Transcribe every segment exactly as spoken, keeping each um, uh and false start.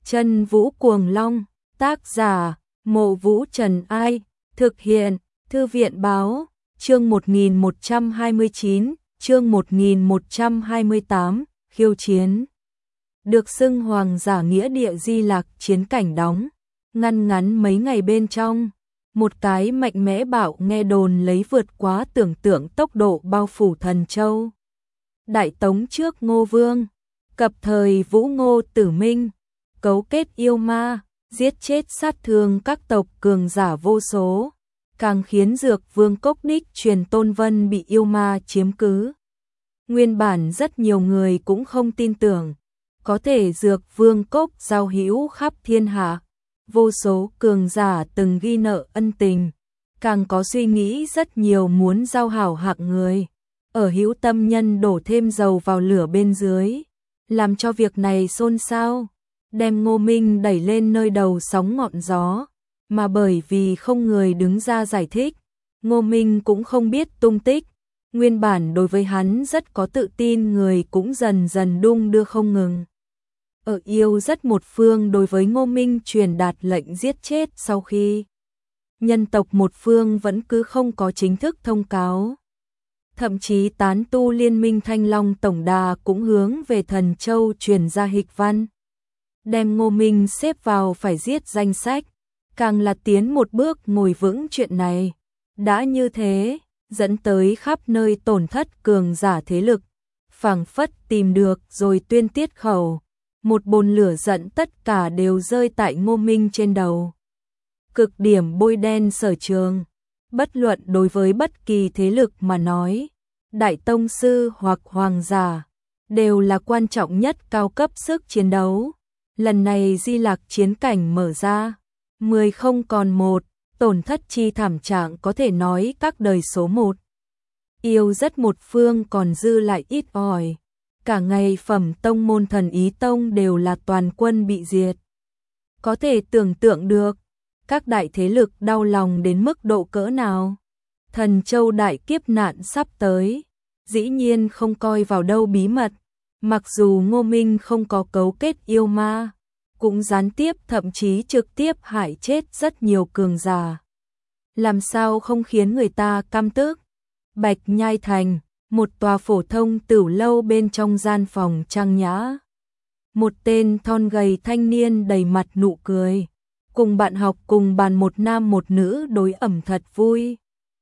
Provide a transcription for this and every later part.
Chân Vũ Cuồng Long, tác giả, Mộ Vũ Trần Ai, thực hiện, Thư viện Báo, chương một nghìn một trăm hai mươi chín, chương một nghìn một trăm hai mươi tám, khiêu chiến. Được xưng hoàng giả nghĩa địa Di Lạc chiến cảnh đóng, ngăn ngắn mấy ngày bên trong, một cái mạnh mẽ bạo nghe đồn lấy vượt quá tưởng tượng tốc độ bao phủ Thần Châu. Đại Tống trước Ngô Vương, cập thời Vũ Ngô Tử Minh, cấu kết yêu ma, giết chết sát thương các tộc cường giả vô số, càng khiến Dược Vương Cốc đích truyền Tôn Vân bị yêu ma chiếm cứ. Nguyên bản rất nhiều người cũng không tin tưởng, có thể Dược Vương Cốc giao hữu khắp thiên hạ, vô số cường giả từng ghi nợ ân tình, càng có suy nghĩ rất nhiều muốn giao hảo hạng người, ở hữu tâm nhân đổ thêm dầu vào lửa bên dưới, làm cho việc này xôn xao, đem Ngô Minh đẩy lên nơi đầu sóng ngọn gió, mà bởi vì không người đứng ra giải thích, Ngô Minh cũng không biết tung tích, nguyên bản đối với hắn rất có tự tin người cũng dần dần đung đưa không ngừng. Ở yêu rất một phương đối với Ngô Minh truyền đạt lệnh giết chết sau khi nhân tộc một phương vẫn cứ không có chính thức thông cáo. Thậm chí tán tu liên minh Thanh Long Tổng Đà cũng hướng về Thần Châu truyền ra hịch văn, đem Ngô Minh xếp vào phải giết danh sách, càng là tiến một bước ngồi vững chuyện này. Đã như thế, dẫn tới khắp nơi tổn thất cường giả thế lực, phảng phất tìm được rồi tuyên tiết khẩu, một bồn lửa giận tất cả đều rơi tại Ngô Minh trên đầu. Cực điểm bôi đen sở trường, bất luận đối với bất kỳ thế lực mà nói, đại tông sư hoặc hoàng giả, đều là quan trọng nhất cao cấp sức chiến đấu. Lần này Di Lạc chiến cảnh mở ra, mười không còn một, tổn thất chi thảm trạng có thể nói các đời số một. Yêu rất một phương còn dư lại ít ỏi, cả ngày phẩm tông môn Thần Ý Tông đều là toàn quân bị diệt. Có thể tưởng tượng được, các đại thế lực đau lòng đến mức độ cỡ nào. Thần Châu đại kiếp nạn sắp tới, dĩ nhiên không coi vào đâu bí mật, mặc dù Ngô Minh không có cấu kết yêu ma, cũng gián tiếp thậm chí trực tiếp hại chết rất nhiều cường giả. Làm sao không khiến người ta căm tức? Bạch Nhai Thành, một tòa phổ thông tửu lâu bên trong gian phòng trang nhã. Một tên thon gầy thanh niên đầy mặt nụ cười, cùng bạn học cùng bàn một nam một nữ đối ẩm thật vui.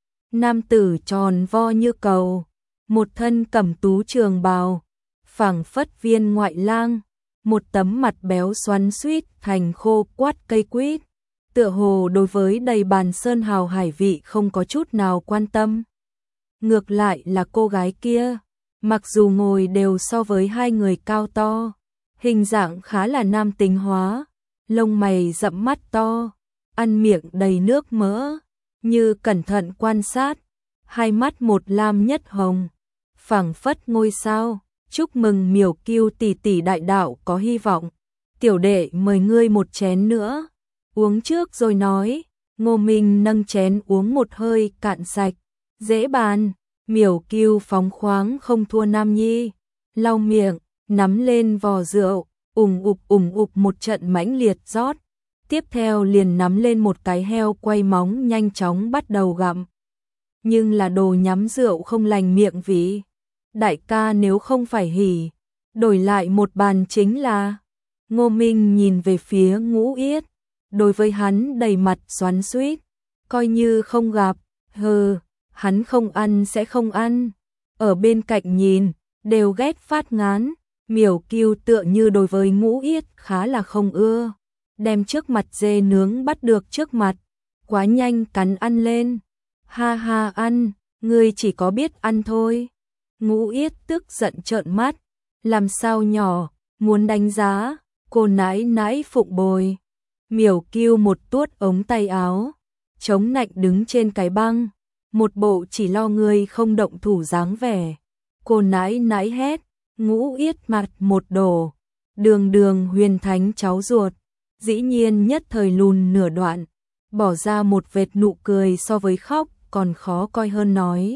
Nam tử tròn vo như cầu, một thân cẩm tú trường bào, phảng phất viên ngoại lang, một tấm mặt béo xoắn xuýt thành khô quát cây quýt, tựa hồ đối với đầy bàn sơn hào hải vị không có chút nào quan tâm. Ngược lại là cô gái kia, mặc dù ngồi đều so với hai người cao to, hình dạng khá là nam tính hóa, lông mày rậm mắt to, ăn miệng đầy nước mỡ, như cẩn thận quan sát, hai mắt một lam nhất hồng, phảng phất ngôi sao. Chúc mừng Miểu Kiêu tỷ tỷ đại đạo có hy vọng. Tiểu đệ mời ngươi một chén nữa. Uống trước rồi nói. Ngô Minh nâng chén uống một hơi cạn sạch. Dễ bàn. Miểu Kiêu phóng khoáng không thua Nam Nhi. Lau miệng, nắm lên vò rượu, ủng ục ủng ục một trận mãnh liệt rót. Tiếp theo liền nắm lên một cái heo quay móng nhanh chóng bắt đầu gặm. Nhưng là đồ nhắm rượu không lành miệng vị. Đại ca nếu không phải hỉ, đổi lại một bàn chính là. Ngô Minh nhìn về phía Ngũ Yết, đối với hắn đầy mặt xoắn xuýt, coi như không gặp, hừ, hắn không ăn sẽ không ăn. Ở bên cạnh nhìn, đều ghét phát ngán, Miểu Kiêu tựa như đối với Ngũ Yết khá là không ưa, đem trước mặt dê nướng bắt được trước mặt, quá nhanh cắn ăn lên. Ha ha ăn, ngươi chỉ có biết ăn thôi. Ngũ Yết tức giận trợn mắt, làm sao nhỏ, muốn đánh giá, cô nãi nãi phụng bồi. Miểu Kiêu một tuốt ống tay áo, chống nạnh đứng trên cái băng, một bộ chỉ lo người không động thủ dáng vẻ. Cô nãi nãi hét, Ngũ Yết mặt một đổ, đường đường huyền thánh cháu ruột, dĩ nhiên nhất thời lùn nửa đoạn, bỏ ra một vệt nụ cười so với khóc còn khó coi hơn nói.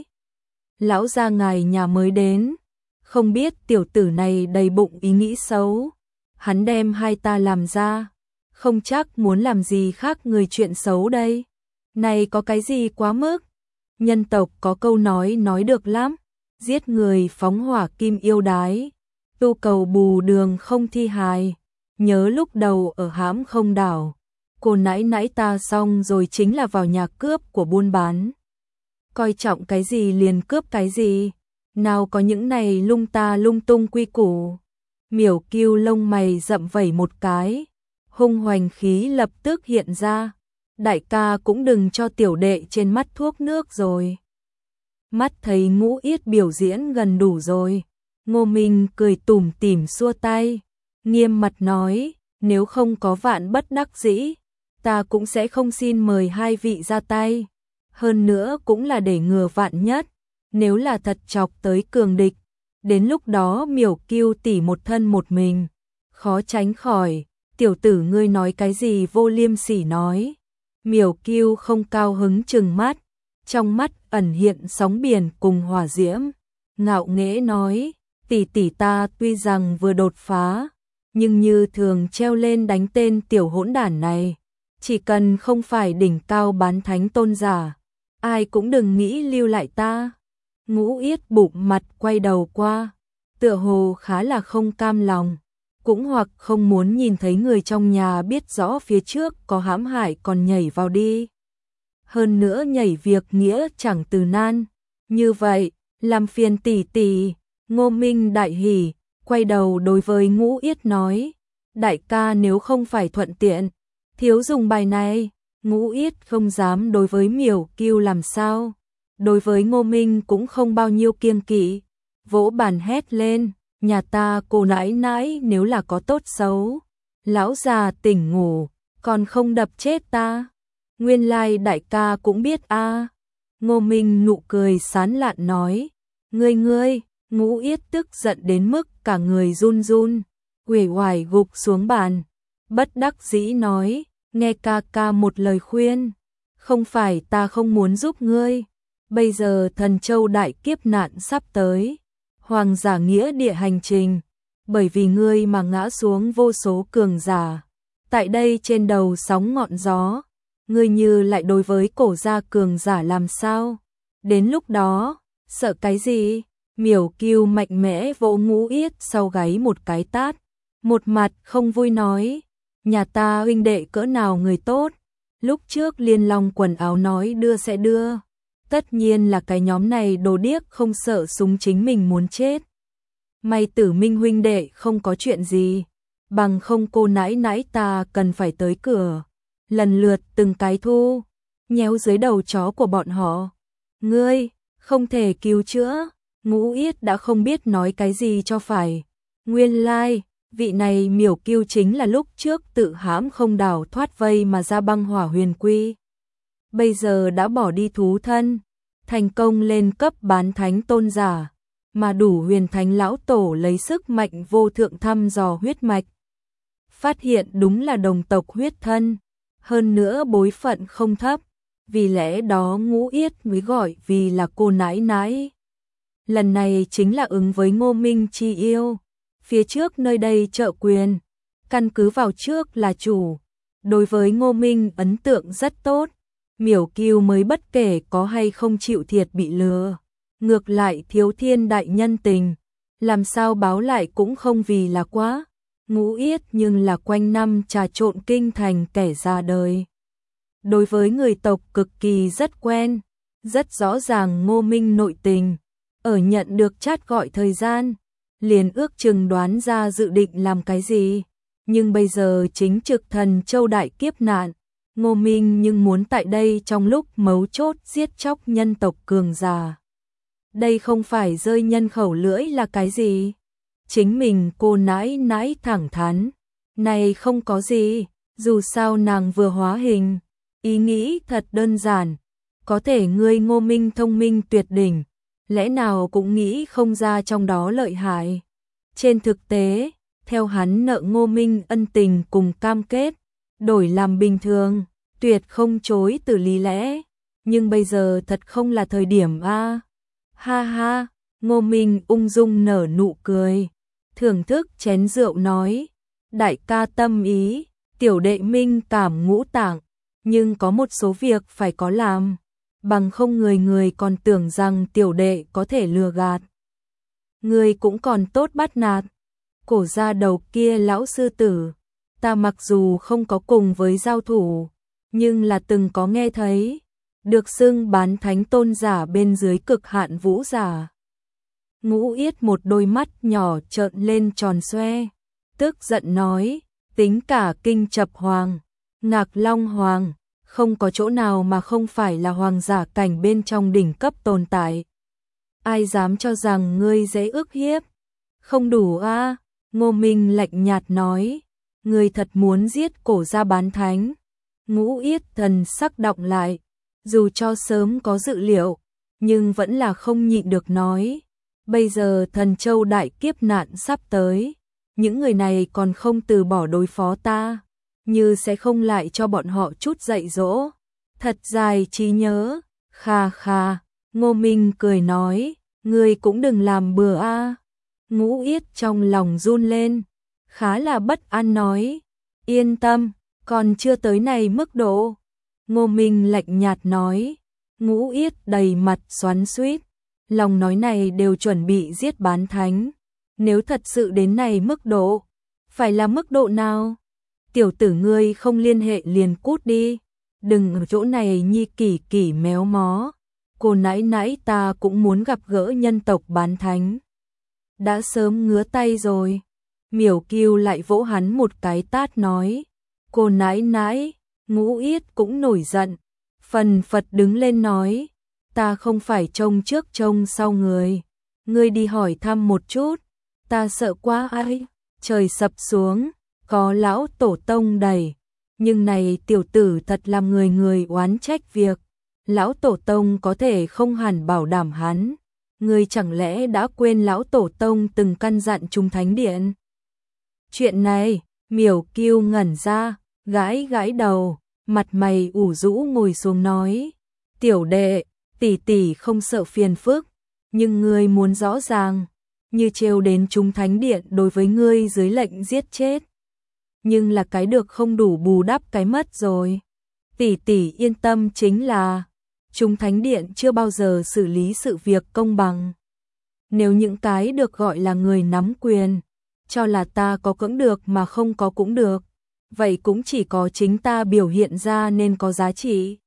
Lão gia ngài nhà mới đến, không biết tiểu tử này đầy bụng ý nghĩ xấu, hắn đem hai ta làm ra, không chắc muốn làm gì khác người chuyện xấu đây. Này có cái gì quá mức? Nhân tộc có câu nói nói được lắm, giết người phóng hỏa kim yêu đái, tu cầu bù đường không thi hài, nhớ lúc đầu ở hãm không đảo, cô nãy nãy ta xong rồi chính là vào nhà cướp của buôn bán. Coi trọng cái gì liền cướp cái gì, nào có những này lung ta lung tung quy củ. Miểu Kiêu lông mày rậm vẩy một cái, hung hoành khí lập tức hiện ra, đại ca cũng đừng cho tiểu đệ trên mắt thuốc nước rồi. Mắt thấy Ngũ Yết biểu diễn gần đủ rồi, Ngô Minh cười tủm tỉm xua tay, nghiêm mặt nói, nếu không có vạn bất đắc dĩ, ta cũng sẽ không xin mời hai vị ra tay. Hơn nữa cũng là để ngừa vạn nhất, nếu là thật chọc tới cường địch, đến lúc đó Miểu Kiêu tỷ một thân một mình, khó tránh khỏi, tiểu tử ngươi nói cái gì vô liêm sỉ nói. Miểu Kiêu không cao hứng trừng mắt, trong mắt ẩn hiện sóng biển cùng hỏa diễm, ngạo nghễ nói, tỷ tỷ ta tuy rằng vừa đột phá, nhưng như thường treo lên đánh tên tiểu hỗn đản này, chỉ cần không phải đỉnh cao bán thánh tôn giả, ai cũng đừng nghĩ lưu lại ta. Ngũ Yết bụng mặt quay đầu qua, tựa hồ khá là không cam lòng, cũng hoặc không muốn nhìn thấy người trong nhà biết rõ phía trước có hãm hại còn nhảy vào đi. Hơn nữa nhảy việc nghĩa chẳng từ nan, như vậy, làm phiền tỷ tỷ. Ngô Minh đại hỉ, quay đầu đối với Ngũ Yết nói, đại ca nếu không phải thuận tiện, thiếu dùng bài này. Ngũ Yết không dám đối với Miểu Kiêu làm sao, đối với Ngô Minh cũng không bao nhiêu kiêng kỵ, vỗ bàn hét lên, nhà ta cô nãi nãi nếu là có tốt xấu, lão già tỉnh ngủ, còn không đập chết ta. Nguyên lai đại ca cũng biết a. À. Ngô Minh nụ cười sán lạn nói, ngươi ngươi. Ngũ Yết tức giận đến mức cả người run run, uể oải gục xuống bàn, bất đắc dĩ nói, nghe ca ca một lời khuyên, không phải ta không muốn giúp ngươi, bây giờ Thần Châu đại kiếp nạn sắp tới, hoàng giả nghĩa địa hành trình, bởi vì ngươi mà ngã xuống vô số cường giả, tại đây trên đầu sóng ngọn gió, ngươi như lại đối với cổ gia cường giả làm sao, đến lúc đó, sợ cái gì? Miểu Kiêu mạnh mẽ vỗ Ngũ Yết sau gáy một cái tát, một mặt không vui nói, nhà ta huynh đệ cỡ nào người tốt, lúc trước Liên Long quần áo nói đưa sẽ đưa, tất nhiên là cái nhóm này đồ điếc không sợ súng chính mình muốn chết. May Tử Minh huynh đệ không có chuyện gì, bằng không cô nãi nãi ta cần phải tới cửa, lần lượt từng cái thu, nhéo dưới đầu chó của bọn họ. Ngươi, không thể cứu chữa. Ngũ Yết đã không biết nói cái gì cho phải. Nguyên lai, like, vị này Miểu Kiêu chính là lúc trước tự hãm không đảo thoát vây mà ra băng hỏa huyền quy. Bây giờ đã bỏ đi thú thân, thành công lên cấp bán thánh tôn giả, mà đủ huyền thánh lão tổ lấy sức mạnh vô thượng thăm dò huyết mạch. Phát hiện đúng là đồng tộc huyết thân, hơn nữa bối phận không thấp, vì lẽ đó Ngũ Yết mới gọi vì là cô nãi nãi. Lần này chính là ứng với Ngô Minh chi yêu, phía trước nơi đây trợ quyền, căn cứ vào trước là chủ, đối với Ngô Minh ấn tượng rất tốt, Miểu Kiêu mới bất kể có hay không chịu thiệt bị lừa, ngược lại thiếu thiên đại nhân tình, làm sao báo lại cũng không vì là quá, Ngũ Yết nhưng là quanh năm trà trộn kinh thành kẻ ra đời. Đối với người tộc cực kỳ rất quen, rất rõ ràng Ngô Minh nội tình. Ở nhận được chat gọi thời gian, liền ước chừng đoán ra dự định làm cái gì, nhưng bây giờ chính trực Thần Châu đại kiếp nạn, Ngô Minh nhưng muốn tại đây trong lúc mấu chốt giết chóc nhân tộc cường giả. Đây không phải rơi nhân khẩu lưỡi là cái gì? Chính mình cô nãi nãi thẳng thắn, này không có gì, dù sao nàng vừa hóa hình, ý nghĩ thật đơn giản, có thể ngươi Ngô Minh thông minh tuyệt đỉnh. Lẽ nào cũng nghĩ không ra trong đó lợi hại. Trên thực tế, theo hắn nợ Ngô Minh ân tình cùng cam kết, đổi làm bình thường, tuyệt không chối từ lý lẽ. Nhưng bây giờ thật không là thời điểm a. À. Ha ha, Ngô Minh ung dung nở nụ cười, thưởng thức chén rượu nói, đại ca tâm ý, tiểu đệ minh cảm ngũ tạng, nhưng có một số việc phải có làm, bằng không người người còn tưởng rằng tiểu đệ có thể lừa gạt. Người cũng còn tốt bắt nạt. Cổ gia đầu kia lão sư tử, ta mặc dù không có cùng với giao thủ, nhưng là từng có nghe thấy, được xưng bán thánh tôn giả bên dưới cực hạn vũ giả. Ngũ Yết một đôi mắt nhỏ trợn lên tròn xoe, tức giận nói, tính cả kinh chập hoàng, ngạc long hoàng, không có chỗ nào mà không phải là hoàng giả cảnh bên trong đỉnh cấp tồn tại. Ai dám cho rằng ngươi dễ ức hiếp? Không đủ a? À? Ngô Minh lạnh nhạt nói, ngươi thật muốn giết cổ gia bán thánh. Ngũ Yết thần sắc động lại, dù cho sớm có dự liệu, nhưng vẫn là không nhịn được nói, bây giờ thần châu đại kiếp nạn sắp tới, những người này còn không từ bỏ đối phó ta, như sẽ không lại cho bọn họ chút dạy dỗ. Thật dài trí nhớ, kha kha, Ngô Minh cười nói, ngươi cũng đừng làm bừa a. À. Ngũ Yết trong lòng run lên, khá là bất an nói, yên tâm, còn chưa tới này mức độ. Ngô Minh lạnh nhạt nói, Ngũ Yết đầy mặt xoắn xuýt, lòng nói này đều chuẩn bị giết bán thánh, nếu thật sự đến này mức độ, phải là mức độ nào? Tiểu tử ngươi không liên hệ liền cút đi, đừng ở chỗ này nhi kỷ kỷ méo mó, cô nãy nãy ta cũng muốn gặp gỡ nhân tộc bán thánh. Đã sớm ngứa tay rồi. Miểu Kiêu lại vỗ hắn một cái tát nói, cô nãy nãy. Ngũ Yết cũng nổi giận, phần phật đứng lên nói, ta không phải trông trước trông sau người, ngươi đi hỏi thăm một chút, ta sợ quá ai. Trời sập xuống, có lão tổ tông đẩy, nhưng này tiểu tử thật làm người người oán trách việc, lão tổ tông có thể không hẳn bảo đảm hắn, ngươi chẳng lẽ đã quên lão tổ tông từng căn dặn Trung Thánh Điện? Chuyện này, Miểu Kiêu ngẩn ra, gãi gãi đầu, mặt mày ủ rũ ngồi xuống nói, tiểu đệ, tỷ tỷ không sợ phiền phức, nhưng ngươi muốn rõ ràng, như trêu đến Trung Thánh Điện đối với ngươi dưới lệnh giết chết. Nhưng là cái được không đủ bù đắp cái mất rồi. Tỷ tỷ yên tâm, chính là Trung Thánh Điện chưa bao giờ xử lý sự việc công bằng. Nếu những cái được gọi là người nắm quyền, cho là ta có cũng được mà không có cũng được, vậy cũng chỉ có chính ta biểu hiện ra nên có giá trị.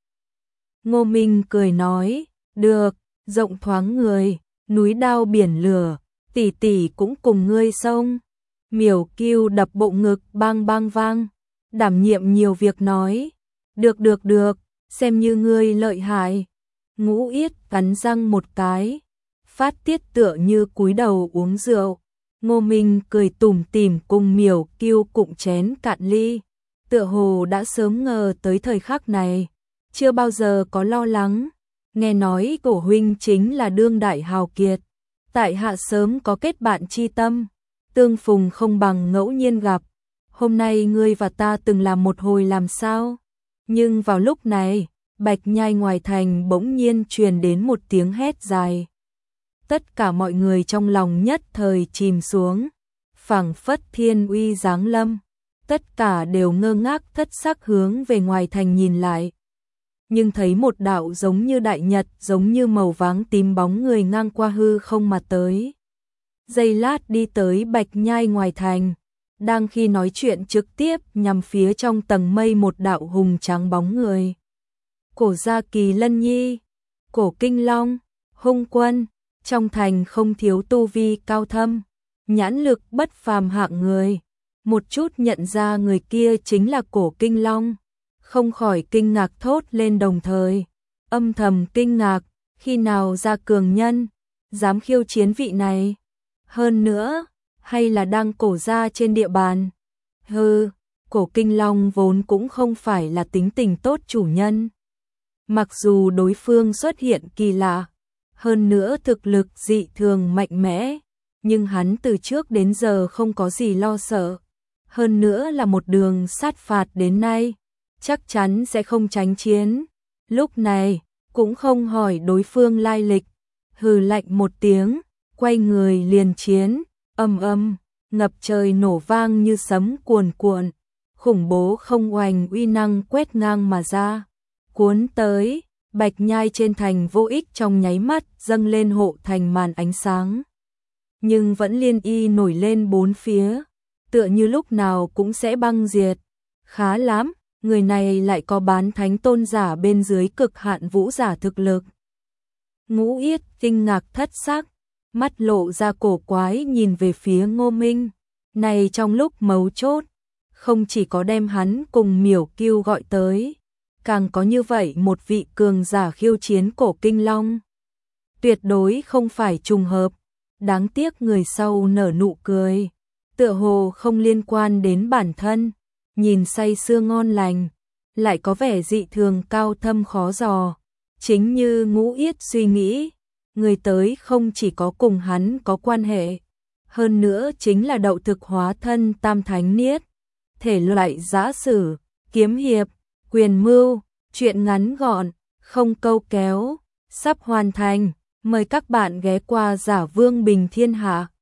Ngô Minh cười nói, được, rộng thoáng người, núi đao biển lửa, tỷ tỷ cũng cùng ngươi xông. Miểu Kiêu đập bộ ngực bang bang vang, đảm nhiệm nhiều việc nói, được được được, xem như ngươi lợi hại. Ngũ Yết cắn răng một cái, phát tiết tựa như cúi đầu uống rượu. Ngô Minh cười tủm tỉm cùng Miểu Kiêu cụng chén cạn ly, tựa hồ đã sớm ngờ tới thời khắc này, chưa bao giờ có lo lắng. Nghe nói cổ huynh chính là đương đại hào kiệt, tại hạ sớm có kết bạn chi tâm, tương phùng không bằng ngẫu nhiên gặp. Hôm nay ngươi và ta từng làm một hồi làm sao? Nhưng vào lúc này, Bạch Nhai ngoài thành bỗng nhiên truyền đến một tiếng hét dài. Tất cả mọi người trong lòng nhất thời chìm xuống, phảng phất thiên uy giáng lâm, tất cả đều ngơ ngác thất sắc hướng về ngoài thành nhìn lại. Nhưng thấy một đạo giống như đại nhật, giống như màu váng tím bóng người ngang qua hư không mà tới. Giây lát đi tới Bạch Nhai ngoài thành, đang khi nói chuyện trực tiếp nhằm phía trong tầng mây một đạo hùng tráng bóng người. Cổ gia Kỳ Lân Nhi, Cổ Kinh Long, Hung Quân, trong thành không thiếu tu vi cao thâm, nhãn lực bất phàm hạng người. Một chút nhận ra người kia chính là Cổ Kinh Long, không khỏi kinh ngạc thốt lên đồng thời, âm thầm kinh ngạc, khi nào ra cường nhân, dám khiêu chiến vị này. Hơn nữa, hay là đang cổ gia trên địa bàn. Hừ, Cổ Kinh Long vốn cũng không phải là tính tình tốt chủ nhân. Mặc dù đối phương xuất hiện kỳ lạ, hơn nữa thực lực dị thường mạnh mẽ, nhưng hắn từ trước đến giờ không có gì lo sợ. Hơn nữa là một đường sát phạt đến nay, chắc chắn sẽ không tránh chiến. Lúc này, cũng không hỏi đối phương lai lịch, hừ lạnh một tiếng, quay người liền chiến, âm âm, ngập trời nổ vang như sấm cuồn cuộn, khủng bố không oanh uy năng quét ngang mà ra, cuốn tới, Bạch Nhai trên thành vô ích trong nháy mắt dâng lên hộ thành màn ánh sáng. Nhưng vẫn liên y nổi lên bốn phía, tựa như lúc nào cũng sẽ băng diệt. Khá lắm, người này lại có bán thánh tôn giả bên dưới cực hạn vũ giả thực lực. Ngũ Yết kinh ngạc thất sắc, mắt lộ ra cổ quái nhìn về phía Ngô Minh. Này trong lúc mấu chốt, không chỉ có đem hắn cùng Miểu Kiêu gọi tới, càng có như vậy một vị cường giả khiêu chiến cổ kinh long. Tuyệt đối không phải trùng hợp, đáng tiếc người sau nở nụ cười, tựa hồ không liên quan đến bản thân, nhìn say sưa ngon lành, lại có vẻ dị thường cao thâm khó dò. Chính như Ngũ Yết suy nghĩ, người tới không chỉ có cùng hắn có quan hệ, hơn nữa chính là đậu thực hóa thân Tam Thánh Niết, thể loại giã sử, kiếm hiệp, quyền mưu, chuyện ngắn gọn, không câu kéo, sắp hoàn thành, mời các bạn ghé qua Giả Vương Bình Thiên Hạ.